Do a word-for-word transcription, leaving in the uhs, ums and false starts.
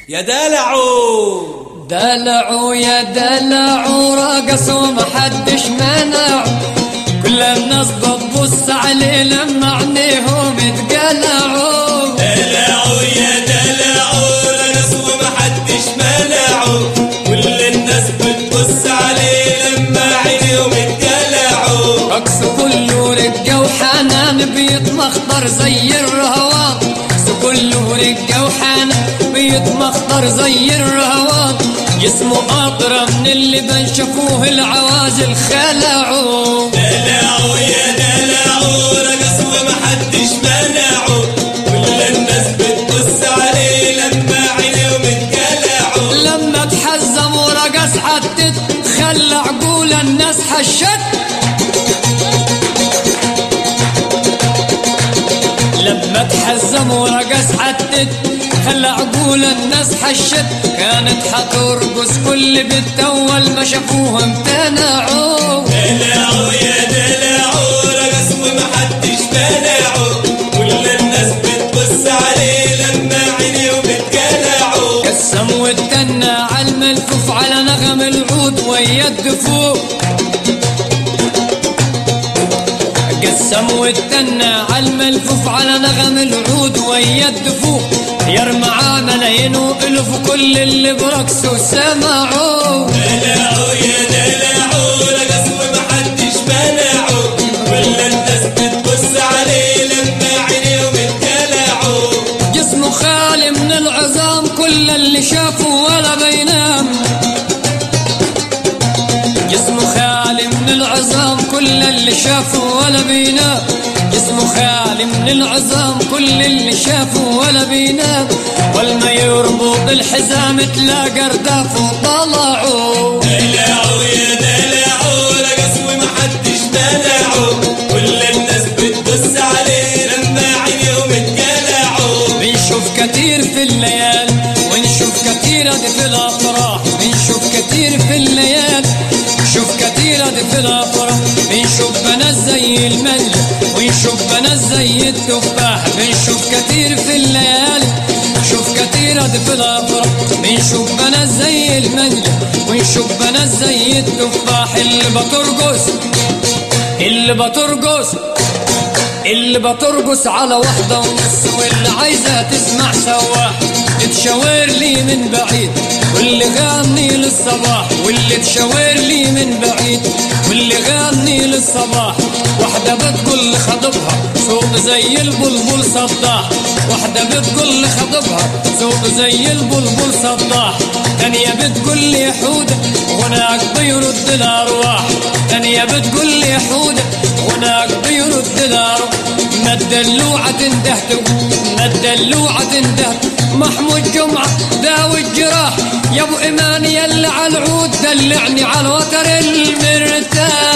يا دلعو دلعو يا دلعو رقصوا محدش منعوا، كل الناس بتبص عليه لما عينيهم اتقلعوا. دلعو يا دلعو رقصوا محدش منعوا، كل الناس بتبص عليه لما عينيهم اتقلعوا. رقص كله رقة وحنان بيتمخطر زي الرهوان، رقص كله رقة وحنان بيتمخطر زي الرهوان، جسمه أطرى من اللي بنشفوه العوازل خلعوا. دلعو يا دلعو رقص ومحدش منعه، كل الناس بتبص عليه لما عينيهم اتقلعوا. لما تحزم ورقص حتت خلى عقول الناس حشت، لما تحزم ورقص حتت خلى عقول الناس حشت، كانت حترقص كل بنت اول ما شافوها امتنعوا. دلعو يا دلعو رقص ومحدش منعه، كل الناس بتبص عليه لما عينيهم اتقلعوا. قسم والتنى على الملفوف على نغم العود ويا الدفوف، قسم والتنى على الملفوف على نغم العود ويا الدفوف، يرمى ملايين والف كل اللي برقصوا سمعوا. دلعو يا دلعو رقص ومحدش منعه، كل الناس بتبص عليه لما عينيهم اتقلعوا. جسمه خالي من العظام كل اللي شافه ولا بينام، جسمه خالي من العظام كل اللي شافه ولا بينام، جسمه خالي من العظام كل اللي شافه ولا بينام، والما يربط الحزام تلاقى اردافه طلعوا. دلعو يا دلعو رقص ومحدش منعه، كل الناس بتبص عليه لما عينيهم اتقلعوا. بنشوف كتير في الليالي ونشوف كتير ادي في الافراح، بنشوف كتير في الليالي نشوف كتير ادي في الافراح، بنشوف بنات زي المانجا ونشوف بنات زي التفاح، بنشوف كتير في الليالي نشوف كتير ادي في الافراح، بنشوف بنات زي المانجا ونشوف بنات زي التفاح. اللي بترقص اللي بترقص اللي بترقص على واحدة ونص، واللي عايزة تسمع سواح تشاور لي من بعيد، واللي غني للصباح واللي تشاور لي من بعيد، واللي غني للصباح. واحدة بتقول لخطيبها صوت زي البلبل صداح، واحدة بتقول لخطيبها صوت زي البلبل صداح، تانية بتقول لي حودة وهناك بيرد الأرواح، تانية بتقول لي حودة وهناك بيرد الأرواح. ما الدلوعة تندهت ما الدلوعة تندهت محمود جمعة داوي الجراح، يا ابو ايمان يلي على العود دلعني على الوتر المرتاح.